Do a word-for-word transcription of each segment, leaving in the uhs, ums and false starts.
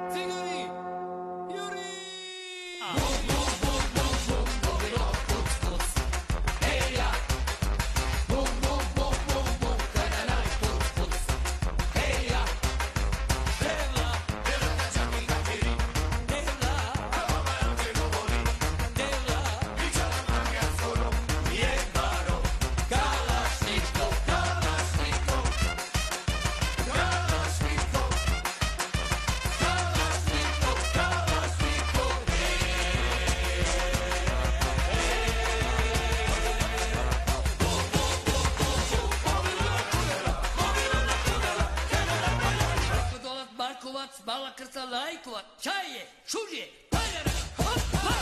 Bala krca lajkova, čaje, šužje, paljara, hop, hop!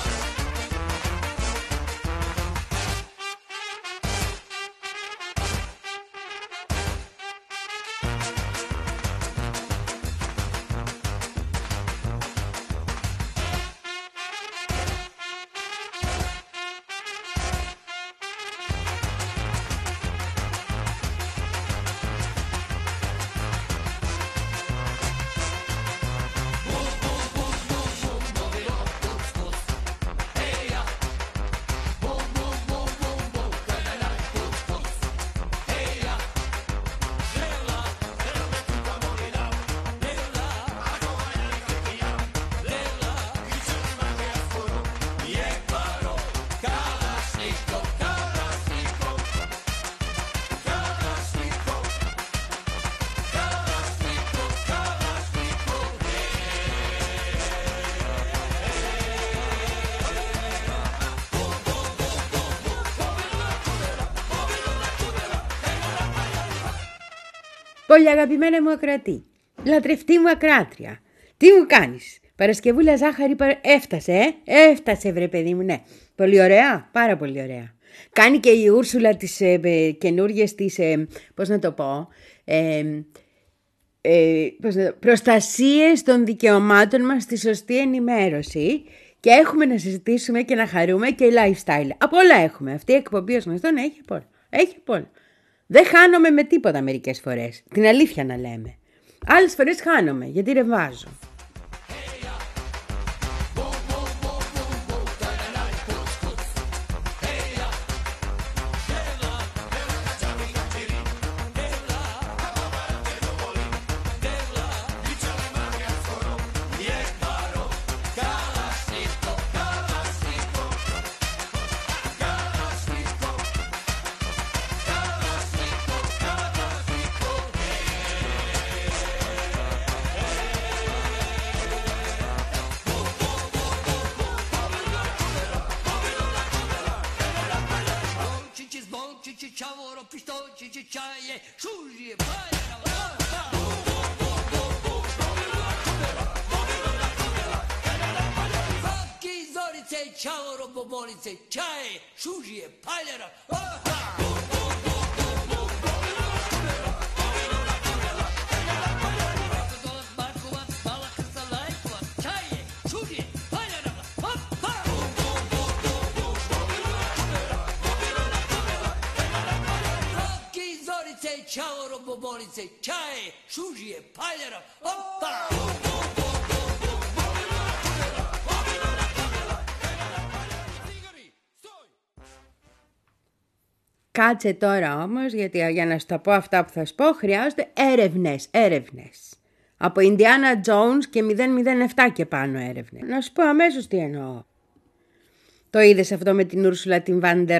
Πολύ αγαπημένα μου ακροατή, λατρευτή μου ακράτρια, τι μου κάνεις? Παρασκευούλα ζάχαρη παρα... έφτασε, ε? Έφτασε βρε παιδί μου, ναι. Πολύ ωραία, πάρα πολύ ωραία. Κάνει και η Ούρσουλα τις ε, ε, καινούργιες τις, ε, πώς να το πω, ε, ε, πώς να το, προστασίες των δικαιωμάτων μας στη σωστή ενημέρωση και έχουμε να συζητήσουμε και να χαρούμε και lifestyle. Από όλα έχουμε. Αυτή η εκπομπή ως γνωστόν έχει από όλα. Έχει από όλα. Δεν χάνομαι με τίποτα μερικές φορές. Την αλήθεια να λέμε. Άλλες φορές χάνομαι γιατί ρευάζω. Κάτσε τώρα όμως, γιατί για να σου τα πω αυτά που θα σου πω χρειάζονται έρευνες, έρευνες. Από Ινδιάνα Τζόουνς και μηδέν μηδέν επτά και πάνω έρευνες. Να σου πω αμέσως τι εννοώ. Το είδες αυτό με την Ούρσουλα την Βάντερ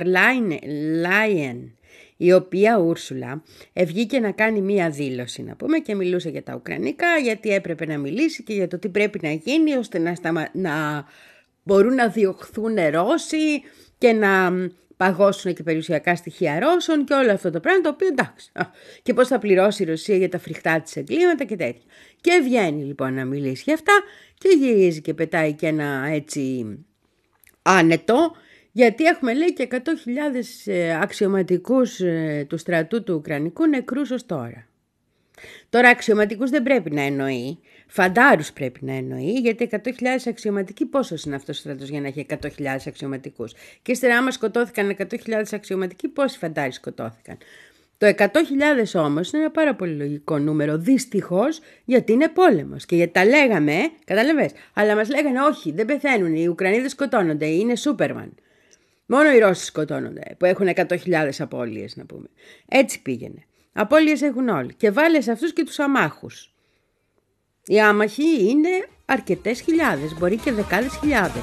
Λάιεν, η οποία Ούρσουλα βγήκε να κάνει μία δήλωση, να πούμε, και μιλούσε για τα ουκρανικά, γιατί έπρεπε να μιλήσει και για το τι πρέπει να γίνει ώστε να, σταμα... να μπορούν να διωχθούν Ρώσοι και να παγώσουν και περιουσιακά στοιχεία Ρώσων και όλο αυτό το πράγμα, το οποίο εντάξει. Και πώς θα πληρώσει η Ρωσία για τα φρικτά της εγκλήματα και τέτοια. Και βγαίνει λοιπόν να μιλήσει για αυτά και γυρίζει και πετάει και ένα έτσι άνετο, γιατί έχουμε λέει και εκατό χιλιάδες αξιωματικούς του στρατού του Ουκρανικού νεκρούς ως τώρα. Τώρα αξιωματικούς δεν πρέπει να εννοεί, φαντάρους πρέπει να εννοεί, γιατί εκατό χιλιάδες αξιωματικοί πόσος είναι αυτός ο στρατός για να έχει εκατό χιλιάδες αξιωματικούς. Και ύστερα άμα σκοτώθηκαν εκατό χιλιάδες αξιωματικοί, πόσοι φαντάροι σκοτώθηκαν. Το εκατό χιλιάδες όμως είναι ένα πάρα πολύ λογικό νούμερο, δυστυχώς, γιατί είναι πόλεμος και γιατί τα λέγαμε, ε, καταλαβες, αλλά μας λέγανε όχι, δεν πεθαίνουν, οι Ουκρανοί σκοτώνονται, είναι Σούπερμαν. Μόνο οι Ρώσοι σκοτώνονται, που έχουν εκατό χιλιάδες απώλειες, να πούμε. Έτσι πήγαινε. Απώλειες έχουν όλοι και βάλε σε αυτούς και τους αμάχους. Οι άμαχοι είναι αρκετές χιλιάδες, μπορεί και δεκάδες χιλιάδες.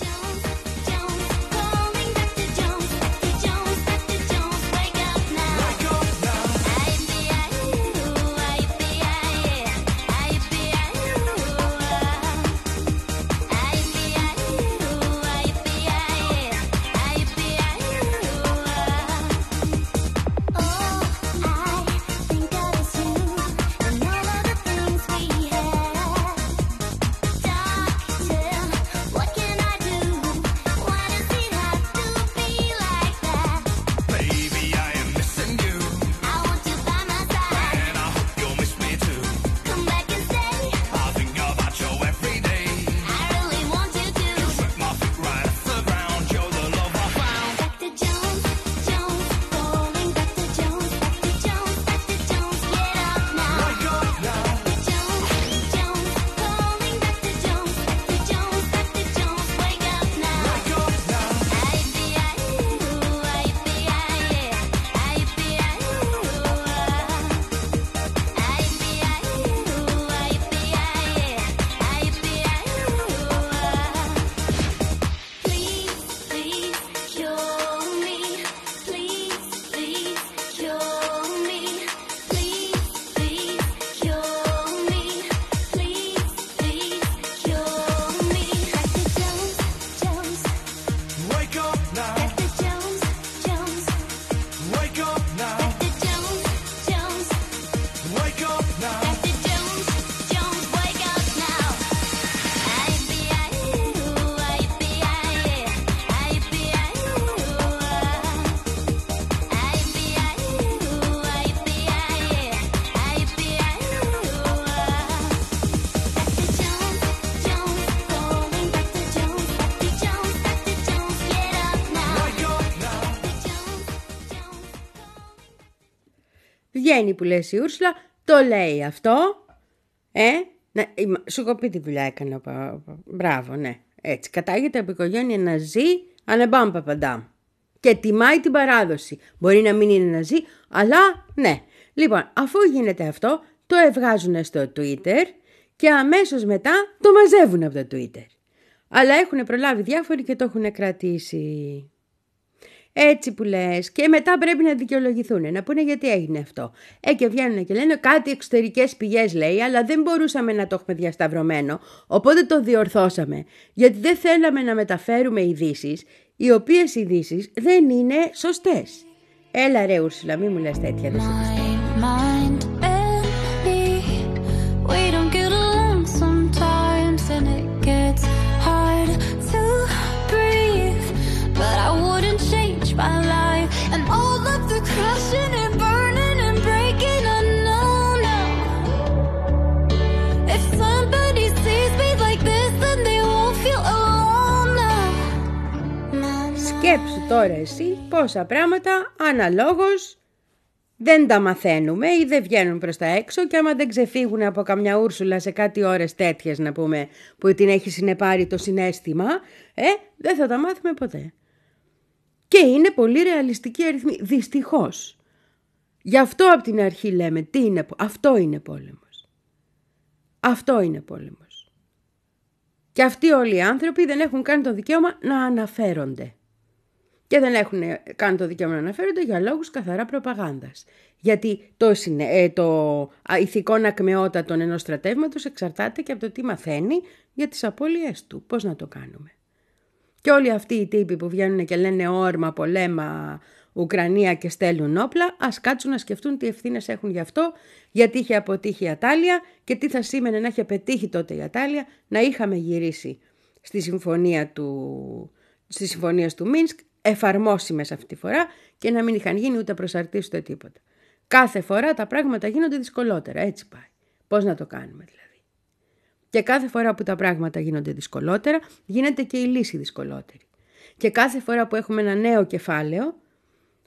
Βγαίνει που λες η Ούρσουλα, το λέει αυτό, ε, ναι, σου κοπεί τη δουλειά έκανε, μπράβο, ναι, έτσι, κατάγεται από οικογένεια Ναζί, ανεμπάμ παπαντάμ και τιμάει την παράδοση, μπορεί να μην είναι Ναζί, αλλά ναι. Λοιπόν, αφού γίνεται αυτό, το ευγάζουν στο Twitter και αμέσως μετά το μαζεύουν από το Twitter, αλλά έχουν προλάβει διάφοροι και το έχουν κρατήσει. Έτσι που λες, και μετά πρέπει να δικαιολογηθούν, να πούνε γιατί έγινε αυτό. Ε, και βγαίνουν και λένε κάτι εξωτερικές πηγές λέει, αλλά δεν μπορούσαμε να το έχουμε διασταυρωμένο, οπότε το διορθώσαμε, γιατί δεν θέλαμε να μεταφέρουμε ειδήσεις, οι οποίες ειδήσεις δεν είναι σωστές. Έλα ρε Ούρσουλα, μη μου λες τέτοια, δεν σε πιστεύω. My life and all of the crushing and burning and breaking, I know now. If somebody sees me like this, then they won't feel alone now. Σκέψου τώρα εσύ πόσα πράγματα αναλόγως δεν τα μαθαίνουμε ή δεν βγαίνουν προς τα έξω, και άμα δεν ξεφύγουν από καμιά Ούρσουλα σε κάτι ώρες τέτοιες, να πούμε, που την έχει συνεπάρει το συναίσθημα, ε, δεν θα τα μάθουμε ποτέ. Και είναι πολύ ρεαλιστική αριθμή, δυστυχώς. Γι' αυτό από την αρχή λέμε, τι είναι, αυτό είναι πόλεμος. Αυτό είναι πόλεμος. Και αυτοί όλοι οι άνθρωποι δεν έχουν καν το δικαίωμα να αναφέρονται. Και δεν έχουν καν το δικαίωμα να αναφέρονται για λόγους καθαρά προπαγάνδας. Γιατί το, ε, το ηθικό ακμεότατον ενός στρατεύματος εξαρτάται και από το τι μαθαίνει για τις απώλειές του. Πώς να το κάνουμε. Και όλοι αυτοί οι τύποι που βγαίνουν και λένε όρμα, πολέμα, Ουκρανία και στέλνουν όπλα, ας κάτσουν να σκεφτούν τι ευθύνες έχουν γι' αυτό, γιατί είχε αποτύχει η Ατάλια και τι θα σήμαινε να είχε πετύχει τότε η Ατάλια, να είχαμε γυρίσει στη συμφωνία του, στις συμφωνίες του Μίνσκ, εφαρμόσιμες αυτή τη φορά, και να μην είχαν γίνει ούτε προσαρτήσεις ούτε τίποτα. Κάθε φορά τα πράγματα γίνονται δυσκολότερα, έτσι πάει. Πώς να το κάνουμε δηλαδή. Και κάθε φορά που τα πράγματα γίνονται δυσκολότερα, γίνεται και η λύση δυσκολότερη. Και κάθε φορά που έχουμε ένα νέο κεφάλαιο,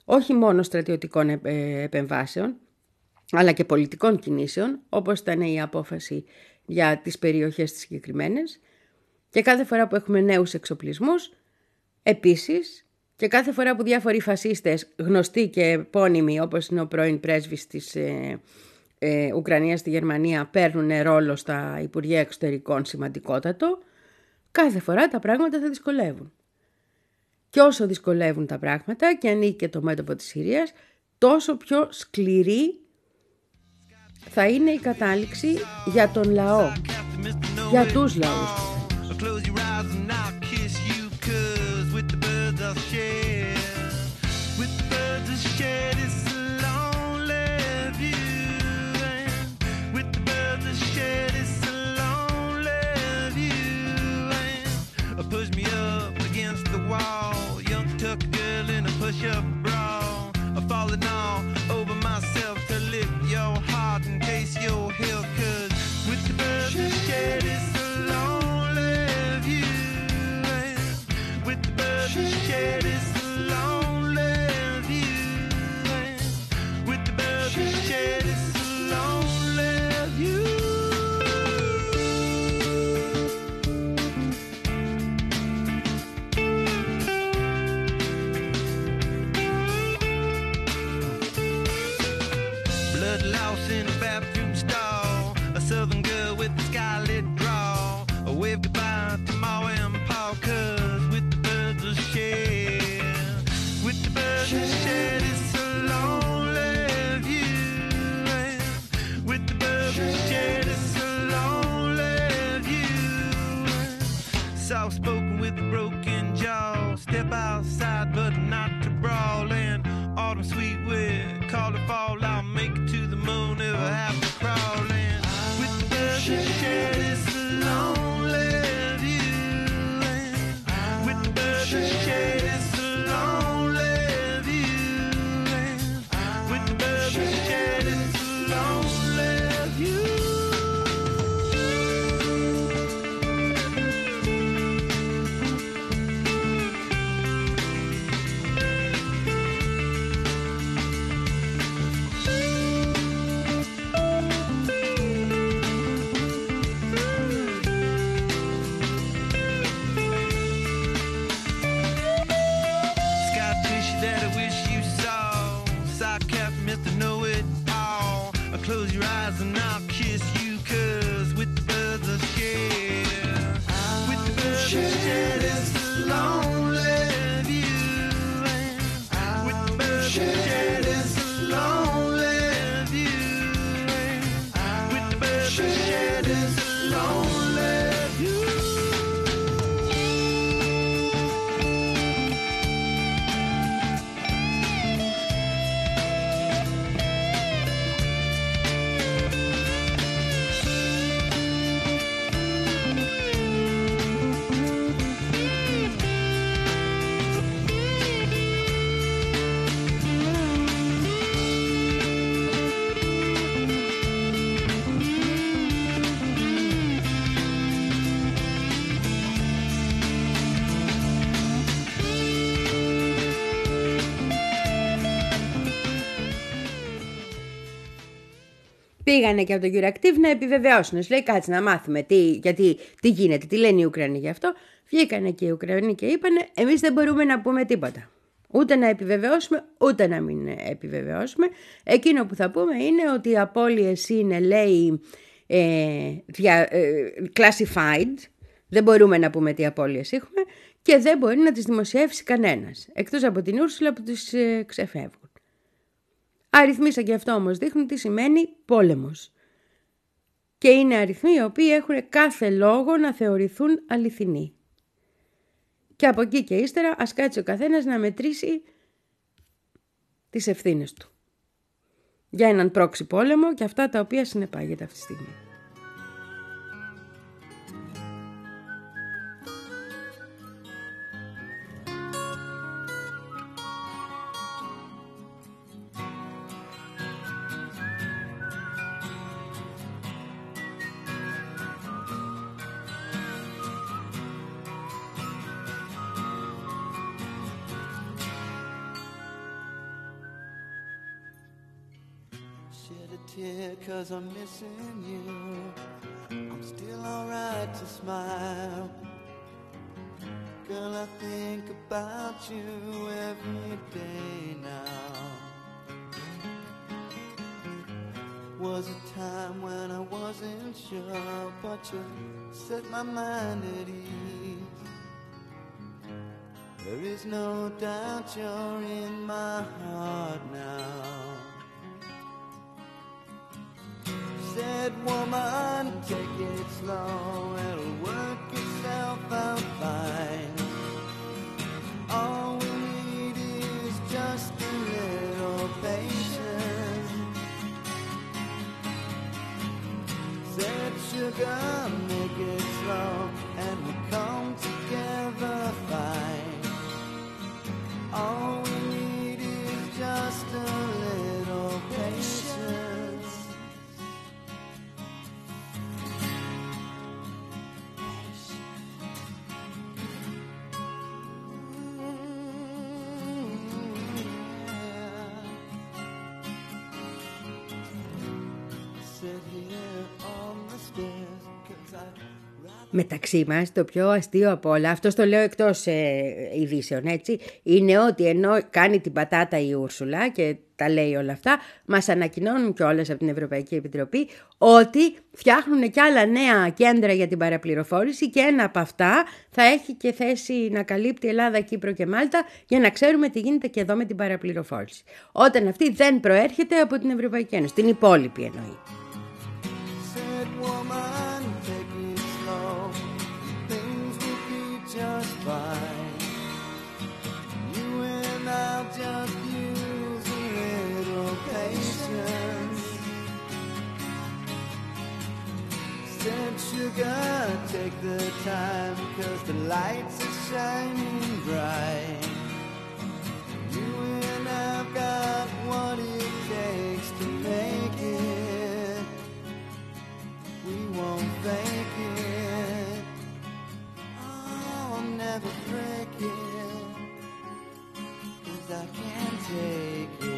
όχι μόνο στρατιωτικών επεμβάσεων, αλλά και πολιτικών κινήσεων, όπως ήταν η απόφαση για τις περιοχές τις συγκεκριμένες, και κάθε φορά που έχουμε νέους εξοπλισμούς, επίσης, και κάθε φορά που διάφοροι φασίστες, γνωστοί και επώνυμοι, όπως είναι ο πρώην πρέσβης της ε, ε, Ουκρανίας στη Γερμανία, παίρνουν ρόλο στα Υπουργεία Εξωτερικών σημαντικότατο, κάθε φορά τα πράγματα θα δυσκολεύουν. Και όσο δυσκολεύουν τα πράγματα και ανοίγει και το μέτωπο της Συρίας, τόσο πιο σκληρή θα είναι η κατάληξη για τον λαό, για τους λαούς. Soft-spoken with a broken jaw. Step outside, but not to brawl. And autumn sweet with call it fall. I'll make it to the moon if I have to crawl. And with the birds that share this lonely view. And with the birds that share this lonely view. And with the birds that share this lonely view. Close your eyes and I'll kiss you, cause with the birds of share, with the birds of share this lonely view, with the birds of share this lonely view, with the birds of share this lonely view. Πήγανε και από τον Euractiv να επιβεβαιώσουν. Σου λέει κάτσε να μάθουμε τι, γιατί, τι γίνεται, τι λένε οι Ουκρανοί γι' αυτό. Βγήκανε και οι Ουκρανοί και είπανε εμείς δεν μπορούμε να πούμε τίποτα. Ούτε να επιβεβαιώσουμε, ούτε να μην επιβεβαιώσουμε. Εκείνο που θα πούμε είναι ότι οι απώλειες είναι, λέει, ε, δια, ε, classified. Δεν μπορούμε να πούμε τι απώλειες έχουμε και δεν μπορεί να τις δημοσιεύσει κανένας. Εκτός από την Ούρσουλα που τις ε, ξεφεύγουν. Αριθμοί σαν και αυτό όμως δείχνουν τι σημαίνει πόλεμος. Και είναι αριθμοί οι οποίοι έχουν κάθε λόγο να θεωρηθούν αληθινοί. Και από εκεί και ύστερα ας κάτσει ο καθένας να μετρήσει τις ευθύνες του. Για έναν πρόξι πόλεμο και αυτά τα οποία συνεπάγεται αυτή τη στιγμή. tear 'cause I'm missing you. I'm still alright to smile. Girl, I think about you every day now. Was a time when I wasn't sure, but you set my mind at ease. There is no doubt you're in my heart now. Said, woman, take it slow, it'll work itself out fine. All we need is just a little patience. Said, sugar, make it slow, and we'll come together fine. All we need is just a little patience. Sit here on the stairs 'cause I Μεταξύ μας το πιο αστείο από όλα, αυτό το λέω εκτός ε, ειδήσεων, έτσι, είναι ότι ενώ κάνει την πατάτα η Ούρσουλα και τα λέει όλα αυτά, μας ανακοινώνουν κιόλας από την Ευρωπαϊκή Επιτροπή ότι φτιάχνουν κι άλλα νέα κέντρα για την παραπληροφόρηση και ένα από αυτά θα έχει και θέση να καλύπτει Ελλάδα, Κύπρο και Μάλτα για να ξέρουμε τι γίνεται και εδώ με την παραπληροφόρηση. Όταν αυτή δεν προέρχεται από την Ευρωπαϊκή Ένωση, την υπόλοιπη εννοεί. Just use a little patience. Said, sugar, take the time 'cause the lights are shining bright. You and I've got what it takes to make it. We won't fake it. Oh, never break it. I can't take it.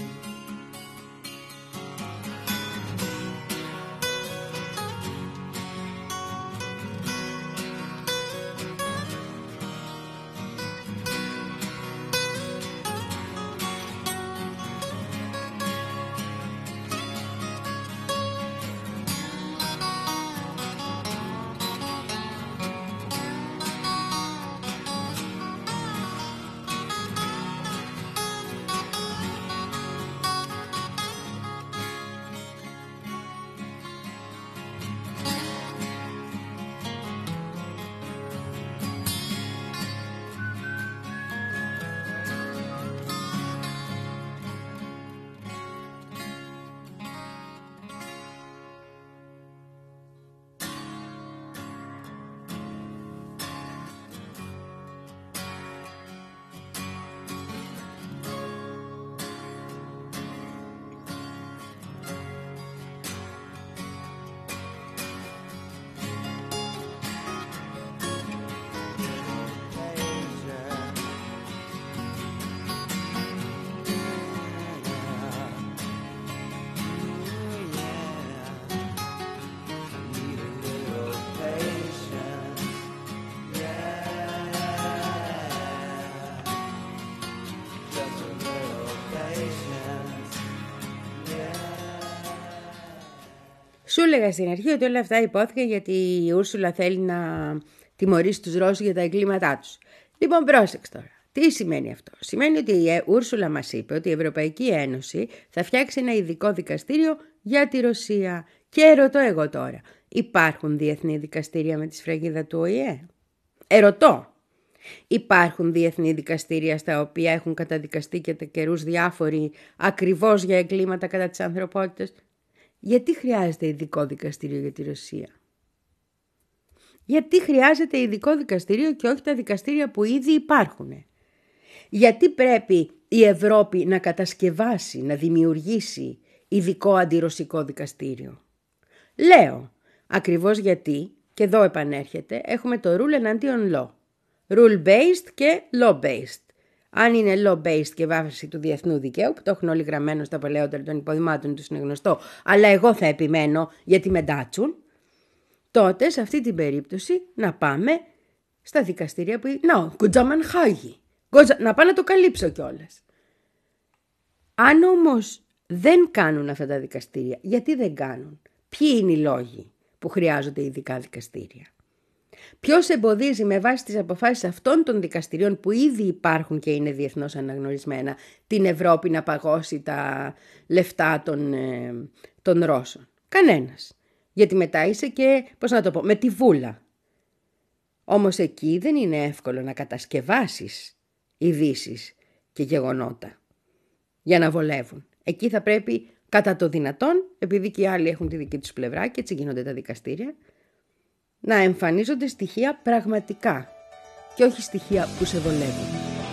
Σου έλεγα στην αρχή ότι όλα αυτά υπόθηκαν γιατί η Ούρσουλα θέλει να τιμωρήσει τους Ρώσους για τα εγκλήματά τους. Λοιπόν, πρόσεξε τώρα. Τι σημαίνει αυτό? Σημαίνει ότι η Ούρσουλα μας είπε ότι η Ευρωπαϊκή Ένωση θα φτιάξει ένα ειδικό δικαστήριο για τη Ρωσία. Και ρωτώ εγώ τώρα, υπάρχουν διεθνή δικαστήρια με τη σφραγίδα του Ο Η Ε? Ερωτώ. Υπάρχουν διεθνή δικαστήρια στα οποία έχουν καταδικαστεί και τα καιρούς διάφοροι ακριβώς για εγκλήματα κατά της ανθρωπότητας? Γιατί χρειάζεται ειδικό δικαστήριο για τη Ρωσία? Γιατί χρειάζεται ειδικό δικαστήριο και όχι τα δικαστήρια που ήδη υπάρχουν? Γιατί πρέπει η Ευρώπη να κατασκευάσει, να δημιουργήσει ειδικό αντιρωσικό δικαστήριο? Λέω, ακριβώς γιατί, και εδώ επανέρχεται, έχουμε το rule εναντίον law. Rule based και law based. Αν είναι law-based και βάση του διεθνού δικαίου, που το έχουν όλοι γραμμένο στα παλαιότερα των υποδημάτων τους είναι γνωστό, αλλά εγώ θα επιμένω γιατί με ντάτσουν, τότε σε αυτή την περίπτωση να πάμε στα δικαστήρια που... Να, κουτζάμαν χάγει. Να πάω να το καλύψω κιόλας. Αν όμως δεν κάνουν αυτά τα δικαστήρια, γιατί δεν κάνουν? Ποιοι είναι οι λόγοι που χρειάζονται ειδικά δικαστήρια? Ποιος εμποδίζει με βάση τις αποφάσεις αυτών των δικαστηρίων που ήδη υπάρχουν και είναι διεθνώς αναγνωρισμένα την Ευρώπη να παγώσει τα λεφτά των, ε, των Ρώσων? Κανένας. Γιατί μετά είσαι και, πώς να το πω, με τη βούλα. Όμως εκεί δεν είναι εύκολο να κατασκευάσεις ειδήσεις και γεγονότα για να βολεύουν. Εκεί θα πρέπει κατά το δυνατόν, επειδή και οι άλλοι έχουν τη δική τους πλευρά και έτσι γίνονται τα δικαστήρια, να εμφανίζονται στοιχεία πραγματικά και όχι στοιχεία που σε βολεύουν.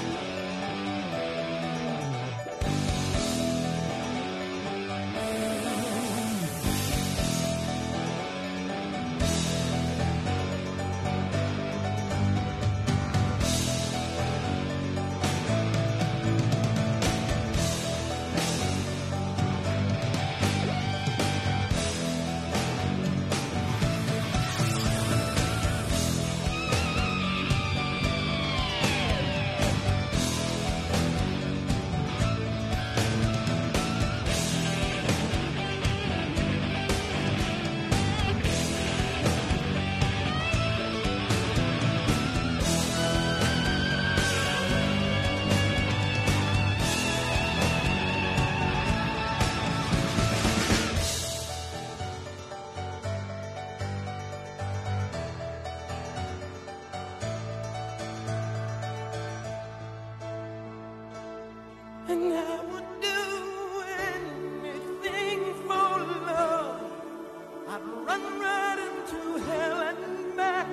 And I would do anything for love. I'd run right into hell and back.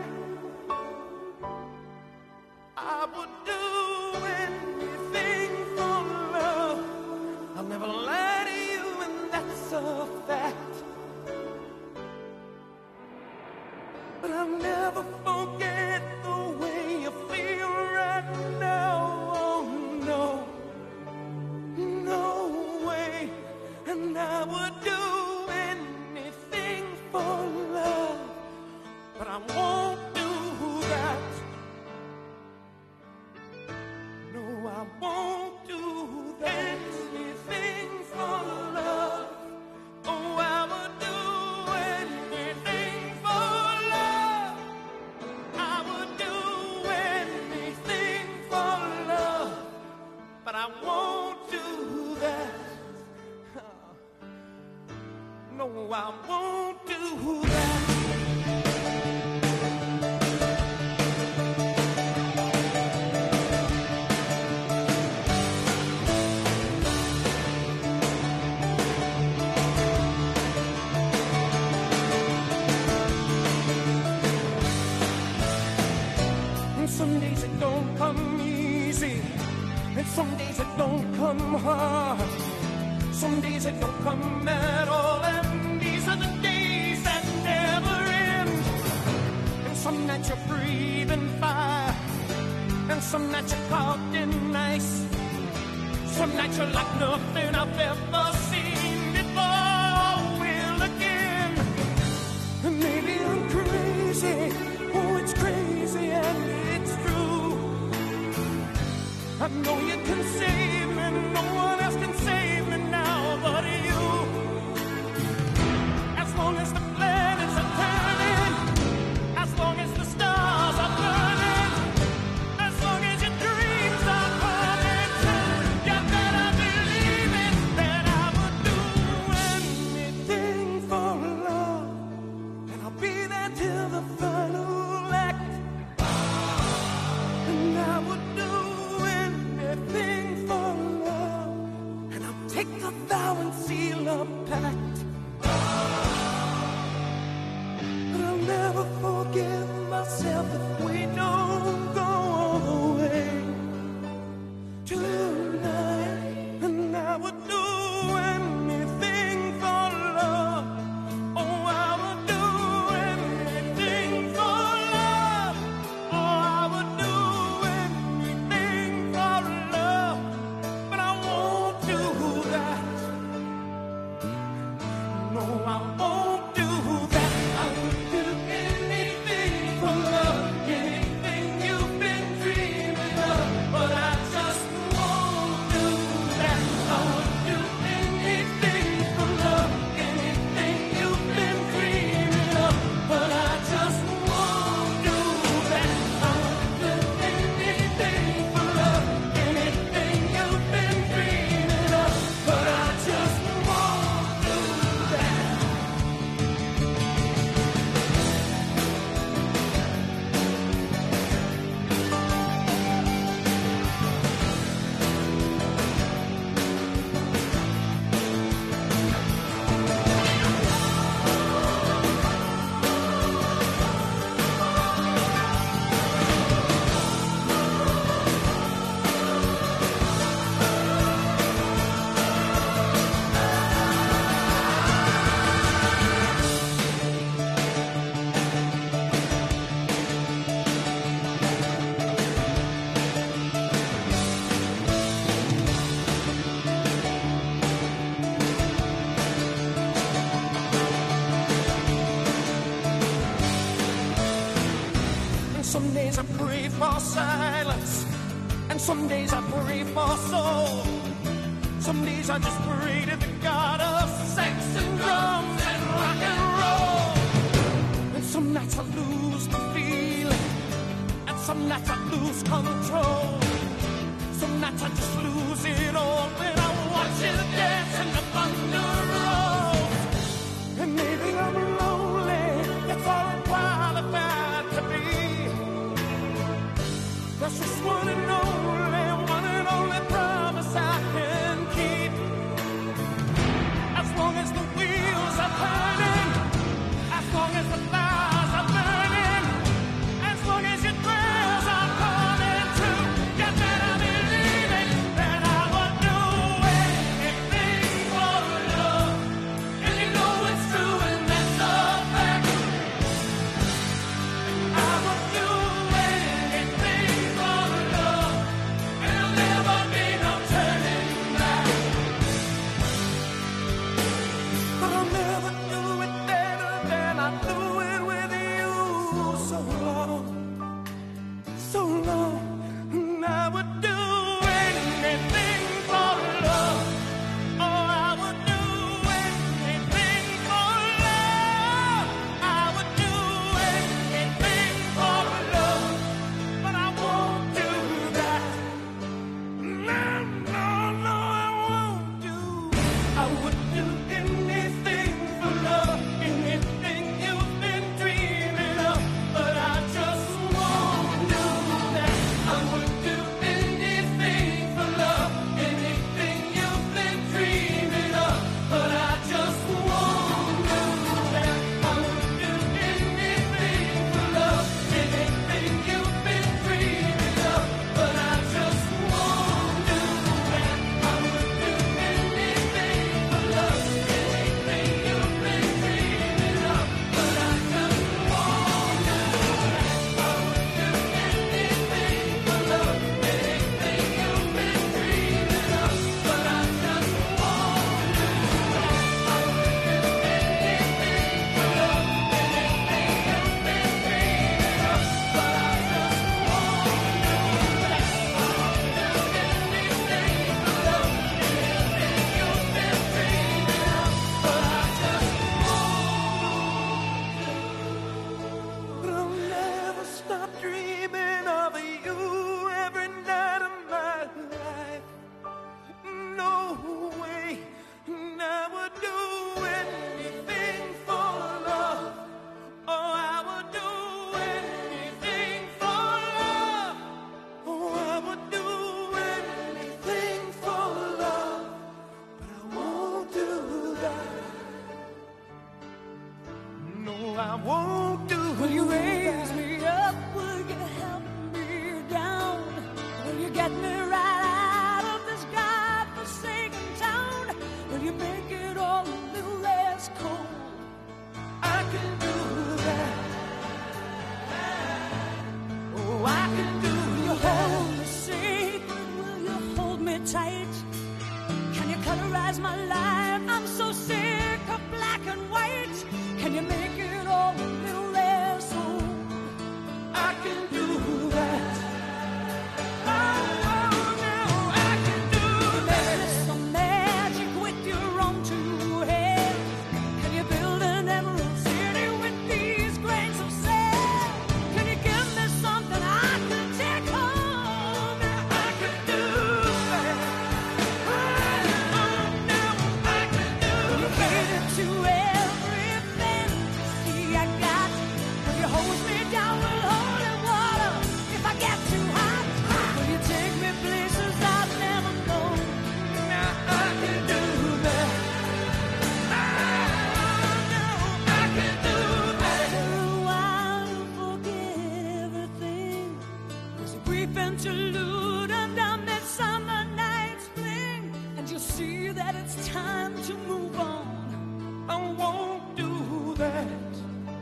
I would do anything for love. I'll never lie to you, and that's a fact. But I'll never forget the way you feel right now. Oh no. No way, and I would do anything for love, but I won't do that. No, I won't do that. Anything for love. Oh, I would do anything for love. I would do anything for love, but I won't do that. No, I won't do that. And some days it don't come easy, and some days it don't come hard. Some days it don't come at all, and these are the days that never end. And some nights you're breathing fire, and some nights you're caught in ice. Some nights you're like nothing I've ever seen before. Will again, and maybe I'm crazy. Oh, it's crazy and it's true. I know you can save me, no one else can save me now but you. As long as the planets are turning, as long as the stars are burning, as long as your dreams are coming true, you better believe it, that I will Some days I pray for silence, and some days I pray for soul. Some days I just pray to the God of sex and drums and rock and roll. And some nights I lose the feeling, and some nights I lose control. Some nights I just lose it all when I watch you dance and the thunder rolls. And maybe I'm lonely, that's all I'm qualified to be. That's just one and only, one and only promise I can keep. As long as the wheels are turning, as long as the fires are burning, as long as your prayers are coming true, you better believe it, that I would do anything for love. And you know it's true, and that's a fact. I would do anything for love, and there'll never be no turning back. But I'll never do it better than I do it with you. So long, so long, and I would do anything for love. Oh, I would do anything for love. I would do anything for love, but I won't do that. No, no, no, I won't do. I would do anything for love, anything you've been dreaming of, but I just won't do that. I would do anything for love, anything you've been dreaming of, but I just won't do that. I would do anything for love, anything you've been dreaming of, but I just won't do that. I would do anything for love, anything you've been dreaming of, but I just won't do that. I would do anything for love, anything you've been dreaming of, but I just won't do that. I would do anything for love, anything you've been dreaming of, but I just won't do that. I would do anything for love, anything you've been dreaming of, but I just won't. But I'll never stop dreaming of you every night of my life. No way, and I would do anything for love. Oh, I would do anything for love. Oh, I would do anything for love, but I won't do that. No, I won't do. Will you raise me up? Will you help me down? Will you get me right out of this godforsaken town? Will you make it all a little less cold? I can do that. Oh, I can do that. Will you hold me sacred? Will you hold me tight? Can you colorize my life? I'm so sick of black and white. Can you make it all a little less old? I can do that. Oh, oh, no, I can do that. There's some magic with your own two hands. Can you build an emerald city with these grains of sand? Can you give me something I can take home? Yeah, I can do that. Oh, oh, no, I can do that. You cater to every fantasy I got. Will you hose me down with holy water if I get too hot? Will you take me places I've never known? Now I can do that. Oh, no, I can do that. After a while you forget everything. There's a brief interlude and a midsummer night's fling, and you see that it's time to move on. I won't do that.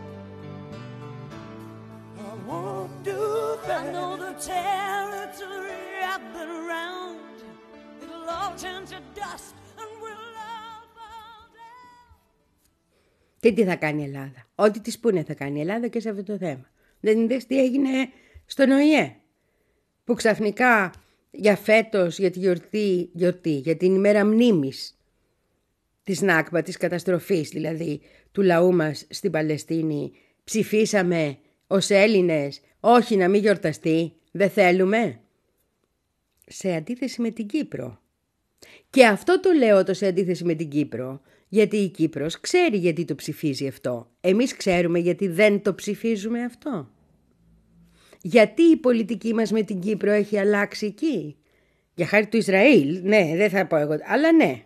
I won't do that. I know the territory I've been around. It'll all turn to dust and we'll all fall down. Και τι θα κάνει η Ελλάδα? Ό,τι της πούνε θα κάνει η Ελλάδα και σε αυτό το θέμα. Δεν είδες τι έγινε στον Ο Η Ε, που ξαφνικά για φέτος, για τη γιορτή, γιορτή, για την ημέρα μνήμης της Νάκμπα, της καταστροφής δηλαδή του λαού μας στην Παλαιστίνη, ψηφίσαμε ως Έλληνες όχι να μην γιορταστεί, δεν θέλουμε. Σε αντίθεση με την Κύπρο. Και αυτό το λέω το σε αντίθεση με την Κύπρο, γιατί η Κύπρος ξέρει γιατί το ψηφίζει αυτό. Εμείς ξέρουμε γιατί δεν το ψηφίζουμε αυτό. Γιατί η πολιτική μας με την Κύπρο έχει αλλάξει εκεί. Για χάρη του Ισραήλ, ναι, δεν θα πω εγώ, αλλά ναι.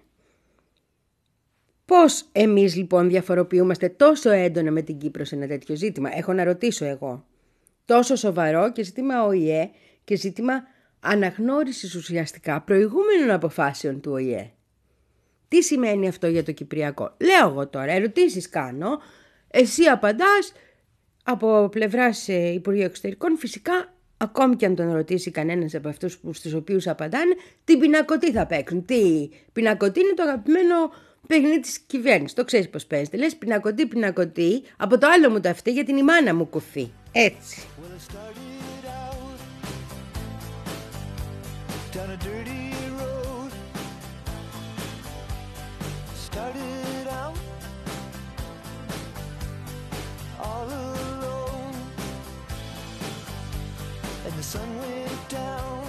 Πώς εμείς λοιπόν διαφοροποιούμαστε τόσο έντονα με την Κύπρο σε ένα τέτοιο ζήτημα? Έχω να ρωτήσω εγώ. Τόσο σοβαρό και ζήτημα Ο Η Ε και ζήτημα αναγνώρισης ουσιαστικά προηγούμενων αποφάσεων του Ο Η Ε. Τι σημαίνει αυτό για το Κυπριακό? Λέω εγώ τώρα, ερωτήσεις κάνω, εσύ απαντάς από πλευράς Υπουργείου Εξωτερικών, φυσικά ακόμη και αν τον ρωτήσει κανένας από αυτούς που, στους οποίους απαντάνε, τι πινακωτή θα παίξουν. Τι πινακωτή είναι το αγαπημένο παιχνίδι της κυβέρνησης. Το ξέρεις πώς παίζεται. Λες πινακωτή, πινακωτή, από το άλλο μου το αυτή για την η μάνα μου κουφή. Έτσι. Down a dirty road, started out all alone, and the sun went down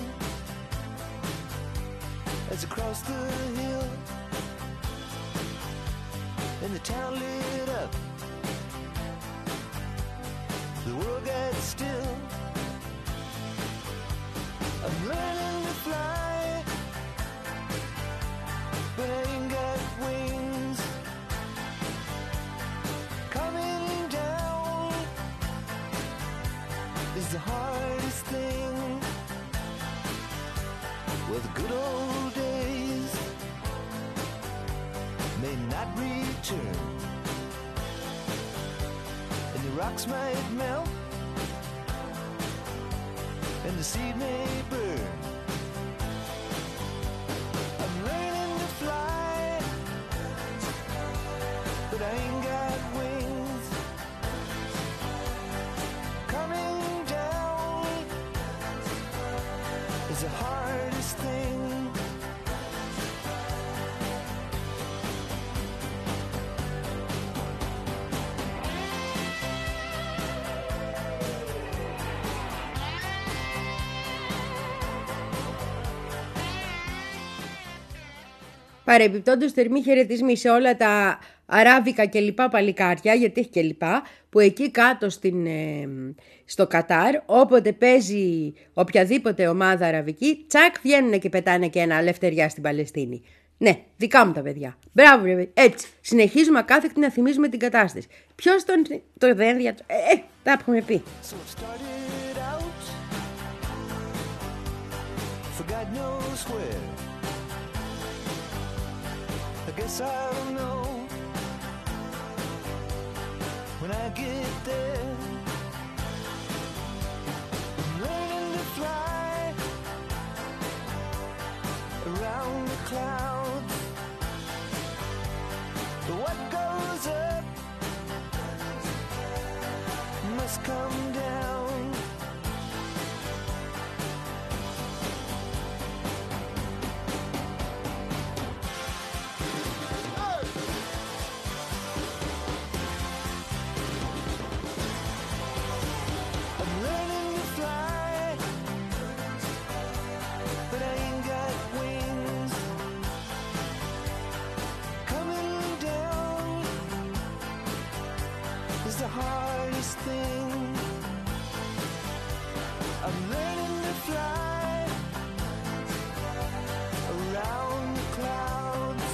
as I crossed the hill, and the town lit up, the world got still. I'm learning to fly, but I ain't got wings. Coming down is the hardest thing. Well, the good old days may not return, and the rocks might melt, and the seed may burn. I'm learning to fly, but I ain't got wings. Coming down is the hardest thing. Παρεμπιπτόντως, θερμή χαιρετισμοί σε όλα τα αράβικα και λοιπά παλικάρια, γιατί έχει και λοιπά, που εκεί κάτω στην, ε, στο Κατάρ, όποτε παίζει οποιαδήποτε ομάδα αραβική, τσακ βγαίνουν και πετάνε και ένα ελευθεριά στην Παλαιστίνη. Ναι, δικά μου τα παιδιά. Μπράβο, ρε, έτσι. Συνεχίζουμε ακάθεκτη να θυμίζουμε την κατάσταση. Ποιος τον. Το δένδια. Ε, ε, τα έχουμε πει. So it started out, for God knows where. I guess I'll know when I get there. I'm learning to fly around the clouds. But what goes up must come down. I'm learning to fly, but I ain't got wings. Coming down is the hardest thing. I'm learning to fly around the clouds,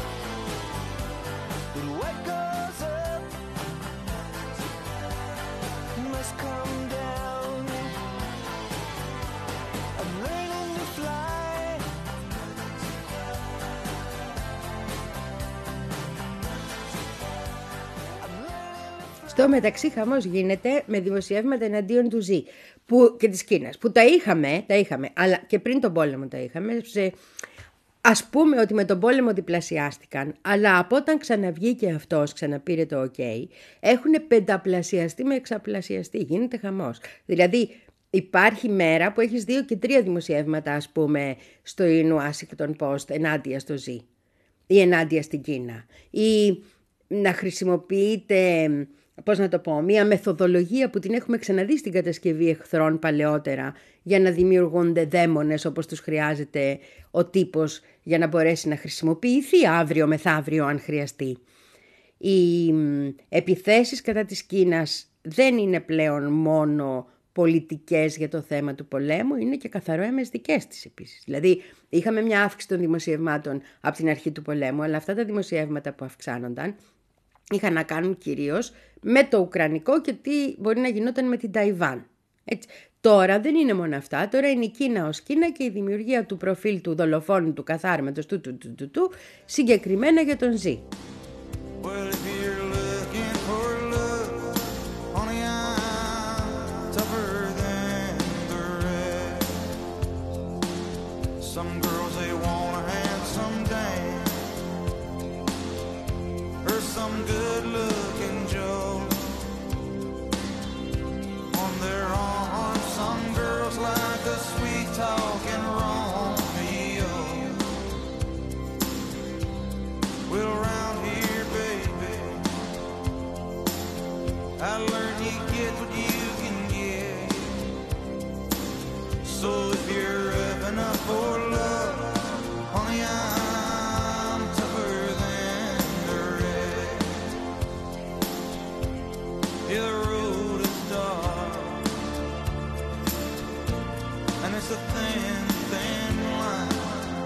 but what goes up must come down. I'm learning to fly. I'm learning to fly. Στο μεταξύ χαμός γίνεται με δημοσιεύματα εναντίον του Ζη που, και της Κίνας, που τα είχαμε, τα είχαμε, αλλά και πριν τον πόλεμο τα είχαμε, σε Ας πούμε ότι με τον πόλεμο διπλασιάστηκαν, αλλά από όταν ξαναβγήκε αυτός, ξαναπήρε το OK, έχουν πενταπλασιαστεί με εξαπλασιαστεί. Γίνεται χαμός. Δηλαδή υπάρχει μέρα που έχεις δύο και τρία δημοσιεύματα, ας πούμε, στο Washington Post ενάντια στο Ζι ή ενάντια στην Κίνα. Ή να χρησιμοποιείται, πώς να το πω, μια μεθοδολογία που την έχουμε ξαναδεί στην κατασκευή εχθρών παλαιότερα για να δημιουργούνται δαίμονες όπως τους χρειάζεται ο τύπος για να μπορέσει να χρησιμοποιηθεί αύριο μεθαύριο αν χρειαστεί. Οι επιθέσεις κατά της Κίνας δεν είναι πλέον μόνο πολιτικές για το θέμα του πολέμου, είναι και καθαρό δικές της επίσης. Δηλαδή είχαμε μια αύξηση των δημοσιευμάτων από την αρχή του πολέμου, αλλά αυτά τα δημοσιεύματα που αυξάνονταν είχαν να κάνουν κυρίως με το Ουκρανικό και τι μπορεί να γινόταν με την Ταϊβάν. Έτσι. Τώρα δεν είναι μόνο αυτά, τώρα είναι η Κίνα ως Κίνα και η δημιουργία του προφίλ του δολοφόνου του καθάρματος του του του του του συγκεκριμένα για τον Ζι. Well, if you're looking for love, honey, I'm tougher than the rest. Some girls, they want a handsome dame, or some good-looking Joe. On their arm, some girls like a sweet-talking Romeo. Well, around here, baby, I learned you get what you can get. So if you're revving up for love, honey, I'm tougher than the rest. Yeah, the road is dark, and it's a thin, thin line,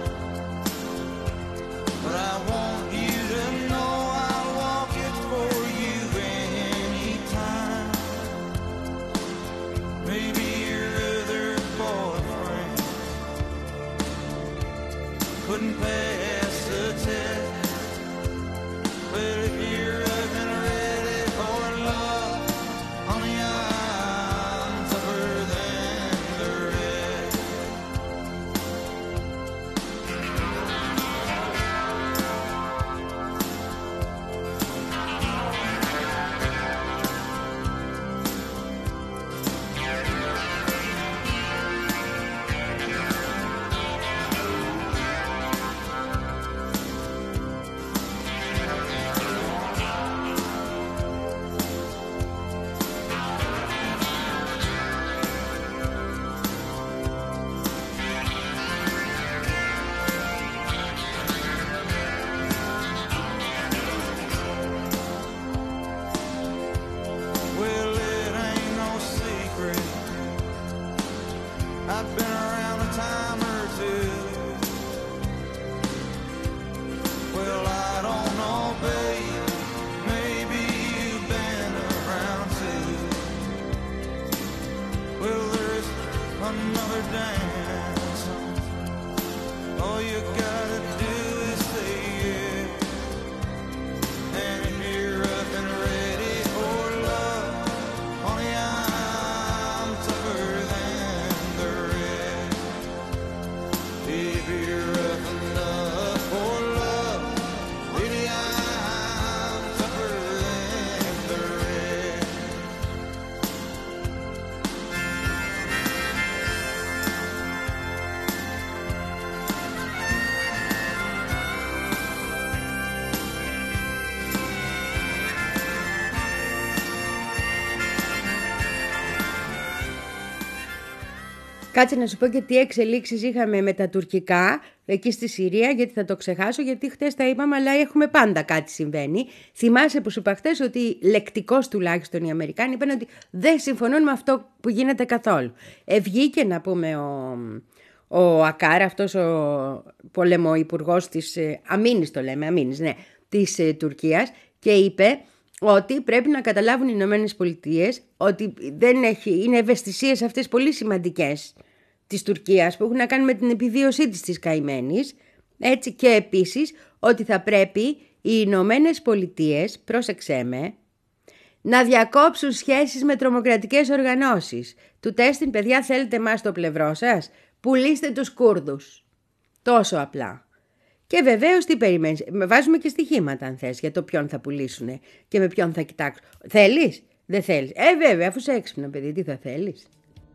but I want you to know I'll walk it for you anytime. Maybe your other boyfriend couldn't pass the test, but if you're up and ready for love, honey, I'm tougher than the rest. Well, it ain't no secret, I've been around a time or two. Well, I don't know, babe, maybe you've been around too. Well, there's another dance, all you gotta do is say yeah. And if you're up and ready for love, honey, I'm tougher than the rest. If you're up and up for love, baby, I'm tougher than the rest. Κάτσε να σου πω και τι εξελίξεις είχαμε με τα τουρκικά εκεί στη Συρία, γιατί θα το ξεχάσω, γιατί χτες τα είπαμε, αλλά έχουμε πάντα κάτι συμβαίνει. Θυμάσαι που σου είπα χτες ότι λεκτικώς τουλάχιστον οι Αμερικάνοι είπαν ότι δεν συμφωνούν με αυτό που γίνεται καθόλου. Ευγήκε να πούμε ο, ο Ακάρ, αυτός ο πολεμοϊπουργός της ε, αμήνης το λέμε, αμήνης, ναι, της ε, Τουρκίας, και είπε ότι πρέπει να καταλάβουν οι Ηνωμένες Πολιτείες ότι δεν έχει, είναι ευαισθησίες αυτές πολύ σημαντικές της Τουρκίας που έχουν να κάνουν με την επιβίωσή της της καημένης, έτσι, και επίσης ότι θα πρέπει οι Ηνωμένες Πολιτείες, πρόσεξέ με, να διακόψουν σχέσεις με τρομοκρατικές οργανώσεις. Του τέστην, παιδιά, θέλετε μας στο πλευρό σας, πουλήστε τους Κούρδους. Τόσο απλά. Και βεβαίως τι περιμένεις. Βάζουμε και στοιχήματα αν θες για το ποιον θα πουλήσουνε και με ποιον θα κοιτάξουν. Θέλεις? Δεν θέλεις? Ε βέβαια, αφού είσαι έξυπνο παιδί, τι θα θέλεις.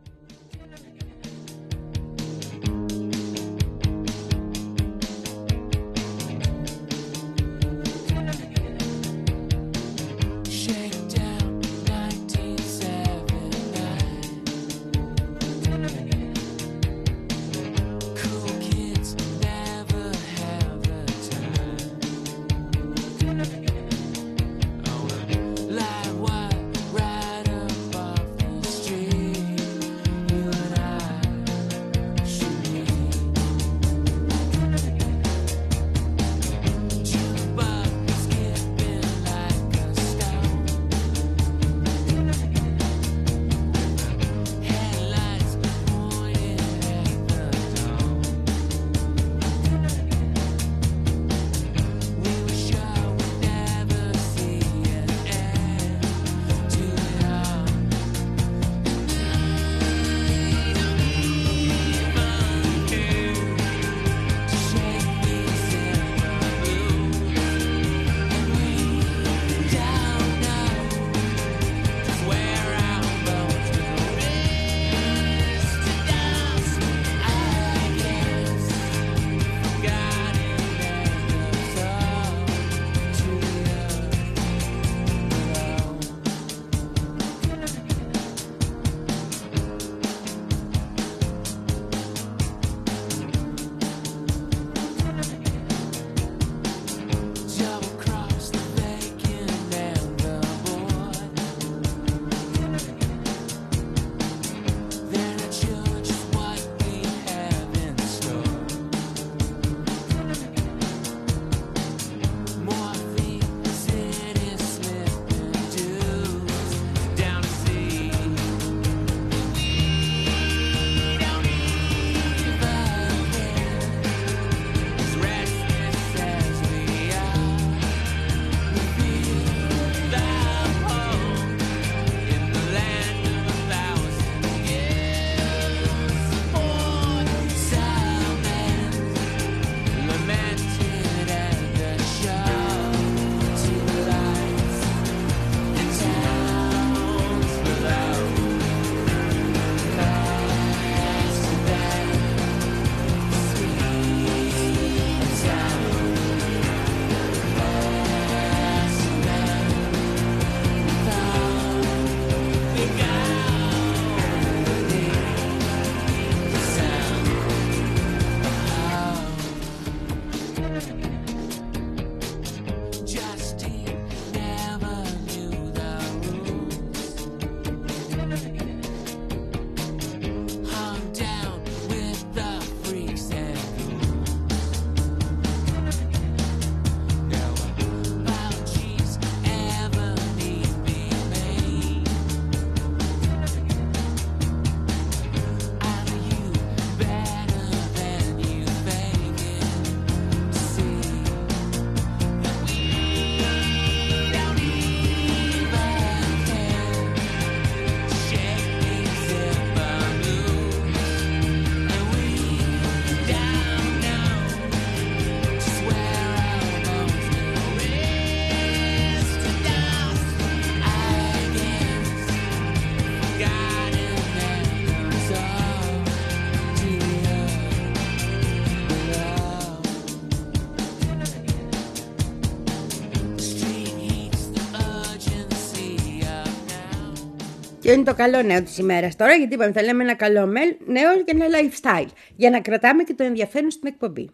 Ποιο είναι το καλό νέο της ημέρας τώρα, γιατί είπαμε θα λέμε ένα καλό νέο και ένα lifestyle, για να κρατάμε και το ενδιαφέρον στην εκπομπή.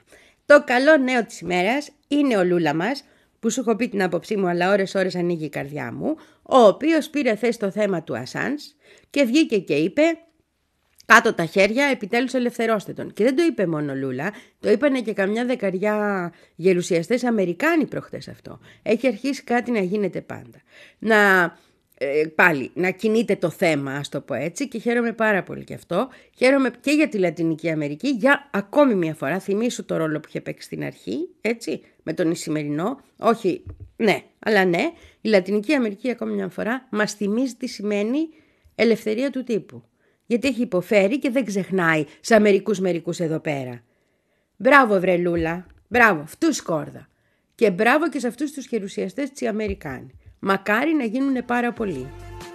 Το καλό νέο της ημέρας είναι ο Λούλα μας, που σου έχω πει την άποψή μου, αλλά ώρες ώρες ανοίγει η καρδιά μου, ο οποίος πήρε θέση στο θέμα του Ασάνζ και βγήκε και είπε κάτω τα χέρια, επιτέλους ελευθερώστε τον. Και δεν το είπε μόνο ο Λούλα, το είπανε και καμιά δεκαριά γερουσιαστές Αμερικάνοι προχτές αυτό. Έχει αρχίσει κάτι να γίνεται πάντα. Να... Ε, πάλι να κινείται το θέμα, ας το πω έτσι, και χαίρομαι πάρα πολύ γι' αυτό. Χαίρομαι και για τη Λατινική Αμερική για ακόμη μια φορά. Θυμήσου το ρόλο που είχε παίξει στην αρχή, έτσι, με τον Ισημερινό. Όχι, ναι, αλλά ναι, η Λατινική Αμερική ακόμη μια φορά μας θυμίζει τι σημαίνει ελευθερία του τύπου. Γιατί έχει υποφέρει και δεν ξεχνάει σαν μερικούς μερικούς εδώ πέρα. Μπράβο βρε Λούλα. Μπράβο, αυτούς σκόρδα. Και μπράβο και σε αυτούς τους χερουσιαστές τις Αμερικάνοι. Μακάρι να γίνουν πάρα πολλοί.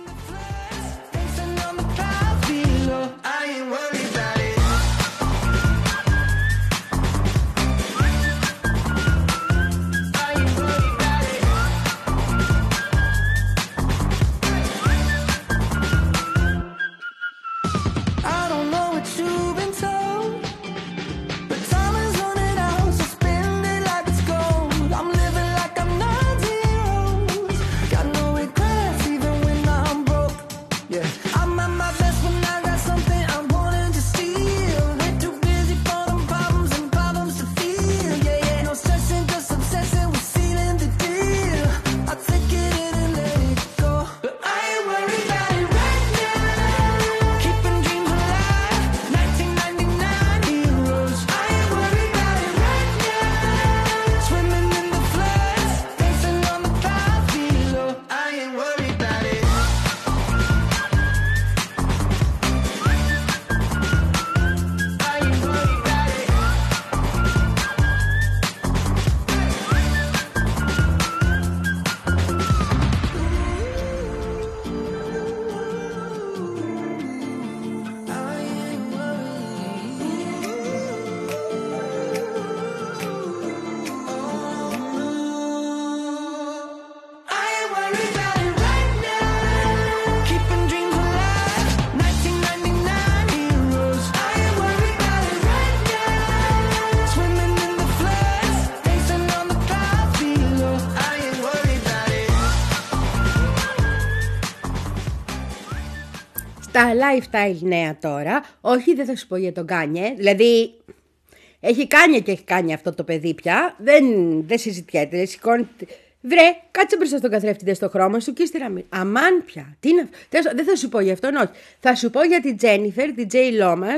Τα lifestyle νέα τώρα, όχι δεν θα σου πω για τον Κάνιε, δηλαδή έχει Κάνιε και έχει κάνει αυτό το παιδί πια, δεν, δεν συζητιέται, δεν σηκώνει, βρε κάτσε μπροστά στον καθρέφτη δες το χρώμα σου και ύστερα μη, αμάν πια, τι είναι αυτό, δεν θα σου πω για αυτόν, όχι, θα σου πω για την Τζένιφερ, την Τζέι Λόμα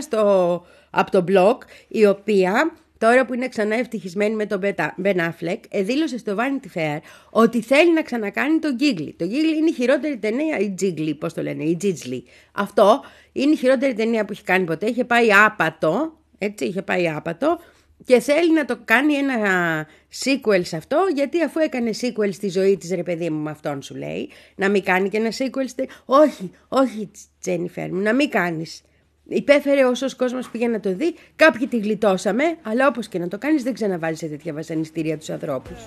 από το blog, η οποία... Τώρα που είναι ξανά ευτυχισμένη με τον Ben Affleck, δήλωσε στο Vanity Fair ότι θέλει να ξανακάνει το Gigli. Το Gigli είναι η χειρότερη ταινία, η Gigli, πώς το λένε, η Gigli. Αυτό είναι η χειρότερη ταινία που έχει κάνει ποτέ. Είχε πάει άπατο, έτσι, είχε πάει άπατο και θέλει να το κάνει ένα sequel σε αυτό, γιατί αφού έκανε sequel στη ζωή της, ρε παιδί μου, με αυτόν σου λέει, να μην κάνει και ένα sequel στη... Όχι, όχι, Jennifer μου, να μην κάνεις. Υπέφερε όσος κόσμος πήγε να το δει, κάποιοι τη γλιτώσαμε, αλλά όπως και να το κάνεις δεν ξαναβάζεις σε τέτοια βασανιστήρια τους ανθρώπους.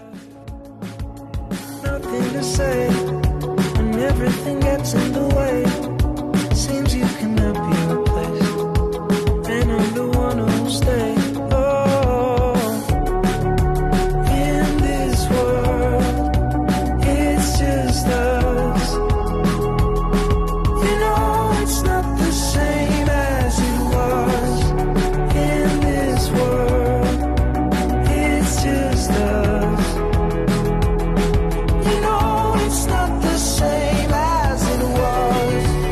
It's not the same as it was.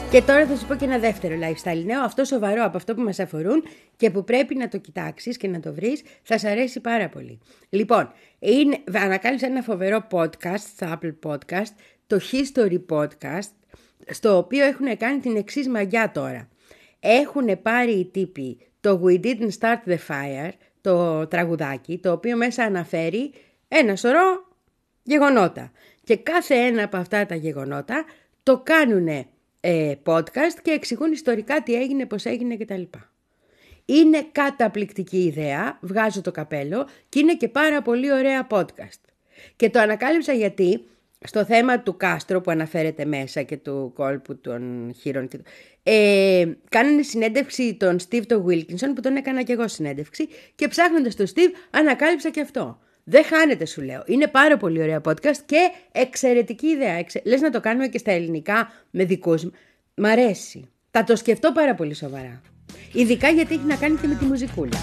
Και τώρα θα σου πω και ένα δεύτερο lifestyle νέο, αυτό σοβαρό από αυτό που μας αφορούν και που πρέπει να το κοιτάξεις και να το βρεις, θα σ' αρέσει πάρα πολύ. Λοιπόν, είναι, ανακάλυψα ένα φοβερό podcast στα Apple Podcast, το History Podcast, στο οποίο έχουν κάνει την εξής μαγιά τώρα. Έχουν πάρει οι τύποι το We Didn't Start the Fire, το τραγουδάκι, το οποίο μέσα αναφέρει ένα σωρό γεγονότα. Και κάθε ένα από αυτά τα γεγονότα το κάνουνε ε, podcast και εξηγούν ιστορικά τι έγινε, πώς έγινε κτλ. Είναι καταπληκτική ιδέα, βγάζω το καπέλο και είναι και πάρα πολύ ωραία podcast. Και το ανακάλυψα γιατί στο θέμα του Κάστρο που αναφέρεται μέσα και του κόλπου των χείρων και... Ε, κάνανε συνέντευξη τον Steve το Wilkinson που τον έκανα και εγώ συνέντευξη και ψάχνοντας τον Steve ανακάλυψα και αυτό. Δεν χάνεται σου λέω. Είναι πάρα πολύ ωραία podcast και εξαιρετική ιδέα. Εξε... Λες να το κάνουμε και στα ελληνικά με δικούς μου. Μ' αρέσει. Θα το σκεφτώ πάρα πολύ σοβαρά. Ειδικά γιατί έχει να κάνει και με τη μουζικούλα.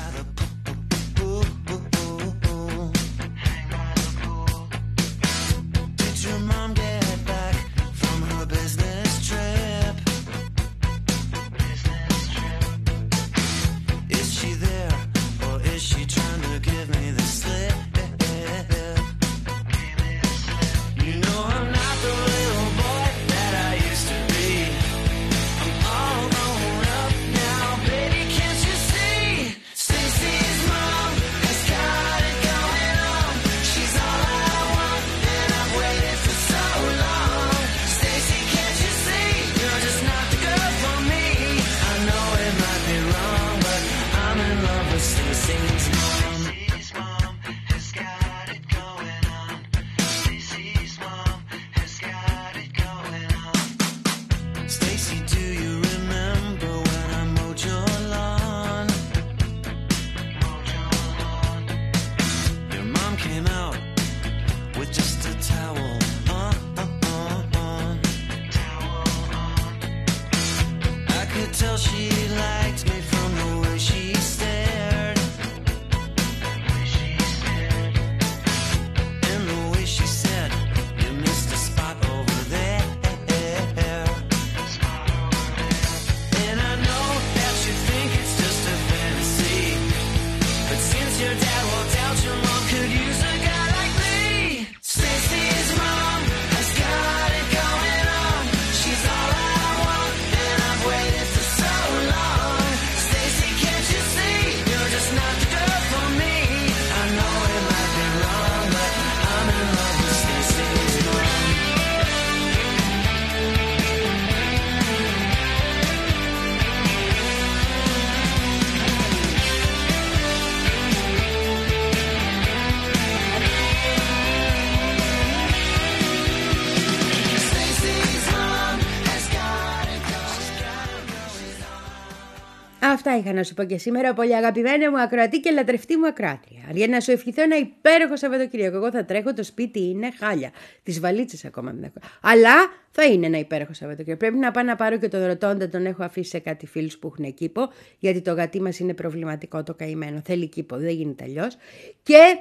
Αυτά είχα να σου πω και σήμερα, πολύ αγαπημένη μου ακροατή και λατρευτή μου ακράτρια. Για να σου ευχηθώ ένα υπέροχο Σαββατοκύριακο. Εγώ θα τρέχω, το σπίτι είναι χάλια. Τις βαλίτσες ακόμα δεν έχω. Αλλά θα είναι ένα υπέροχο Σαββατοκύριακο. Πρέπει να πάω να πάρω και τον Ρωτώντα, τον έχω αφήσει σε κάτι φίλους που έχουν κήπο, γιατί το γατί μας είναι προβληματικό, το καημένο. Θέλει κήπο, δεν γίνεται αλλιώς. Και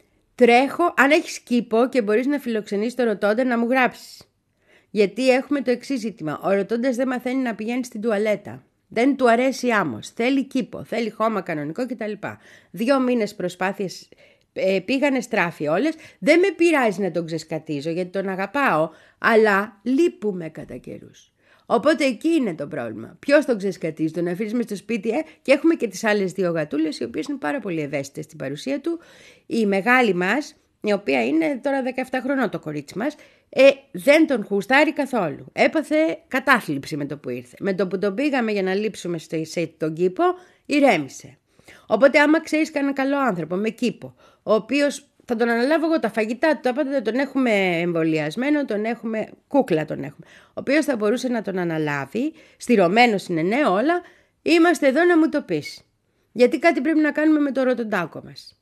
τρέχω, αν έχεις κήπο και μπορείς να φιλοξενήσεις τον Ρωτώντα, να μου γράψεις. Γιατί έχουμε το εξής ζήτημα. Ο Ρωτώντας δεν μαθαίνει να πηγαίνει στην τουαλέτα. Δεν του αρέσει άμμος, θέλει κήπο, θέλει χώμα κανονικό κτλ. Δύο μήνες προσπάθειες ε, πήγανε στράφη όλες. Δεν με πειράζει να τον ξεσκατίζω γιατί τον αγαπάω, αλλά λείπουμε κατά καιρούς. Οπότε εκεί είναι το πρόβλημα. Ποιος τον ξεσκατίζει, τον αφήνεις μες στο σπίτι, ε? Και έχουμε και τις άλλες δύο γατούλες, οι οποίες είναι πάρα πολύ ευαίσθητες στην παρουσία του. Η μεγάλη μας, η οποία είναι τώρα δεκαεπτά χρονών το κορίτσι μας, ε, δεν τον χουστάρει καθόλου. Έπαθε κατάθλιψη με το που ήρθε. Με το που τον πήγαμε για να λείψουμε σε τον κήπο, ηρέμησε. Οπότε άμα ξέρεις κανένα καλό άνθρωπο με κήπο, ο οποίος θα τον αναλάβω εγώ τα φαγητά του, τα πάντα τον έχουμε εμβολιασμένο, τον έχουμε, κούκλα τον έχουμε, ο οποίος θα μπορούσε να τον αναλάβει, στηρωμένος είναι ναι όλα, είμαστε εδώ να μου το πεις. Γιατί κάτι πρέπει να κάνουμε με το Ρωτοντάκο μας.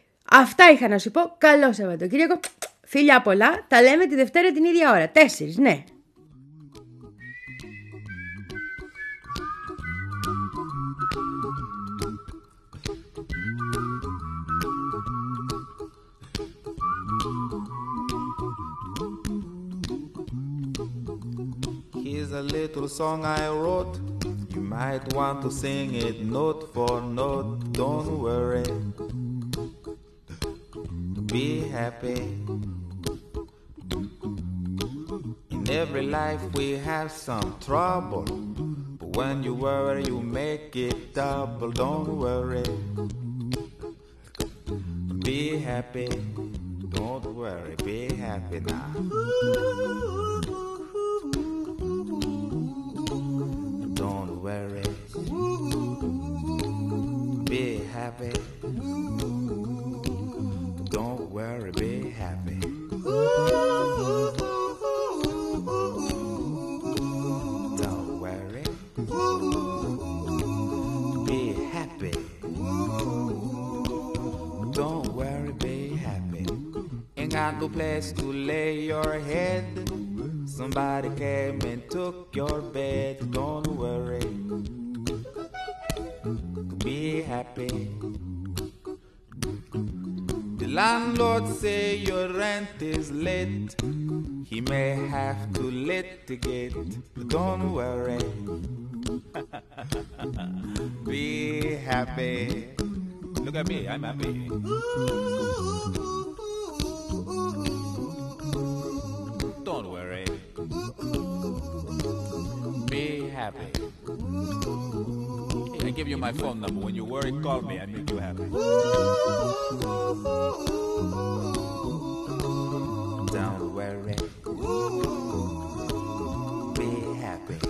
Αυτά είχα να σου πω. Καλό Σαββατοκύριακο. Φιλιά πολλά. Τα λέμε τη Δευτέρα την ίδια ώρα. Τέσσερις, ναι. Here's a little song I wrote. You might want to sing it note for note. Don't worry, be happy. In every life we have some trouble, but when you worry you make it double. Don't worry, be happy. Don't worry, be happy now. Don't worry, be happy. Don't worry, be happy. Don't worry, be happy. Don't worry, be happy. Ain't got no place to lay your head. Somebody came and took your bed. Don't worry, be happy. The landlord say your rent is late. He may have to litigate. Don't worry, be happy. Look at me, I'm happy. Don't worry, be happy. I give you my phone number. When you worry, call me. I make you happy. Don't worry, be happy.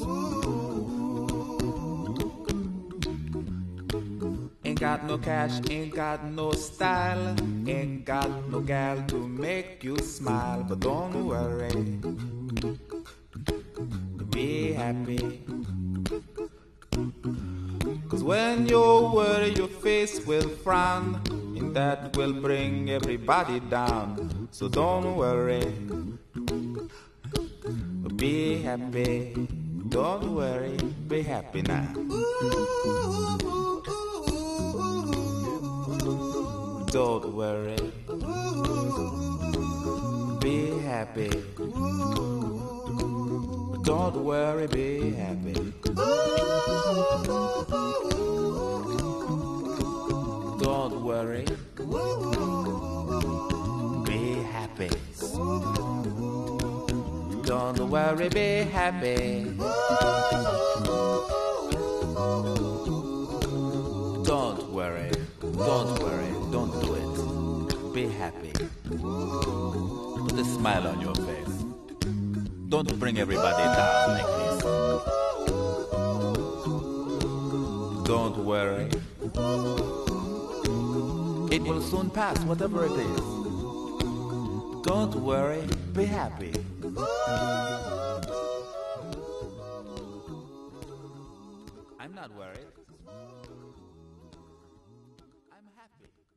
Ain't got no cash, ain't got no style, ain't got no gal to make you smile. But don't worry, be happy. Cause when you worry your face will frown, and that will bring everybody down. So don't worry, be happy. Don't worry, be happy now. Don't worry, be happy. Don't worry, be happy. Don't worry, be happy. Don't worry, be happy. Don't worry, don't worry, don't do it. Be happy. Put a smile on your face. Don't bring everybody down like this. Don't worry, it will soon pass, whatever it is. Don't worry, be happy. I'm not worried. I'm happy.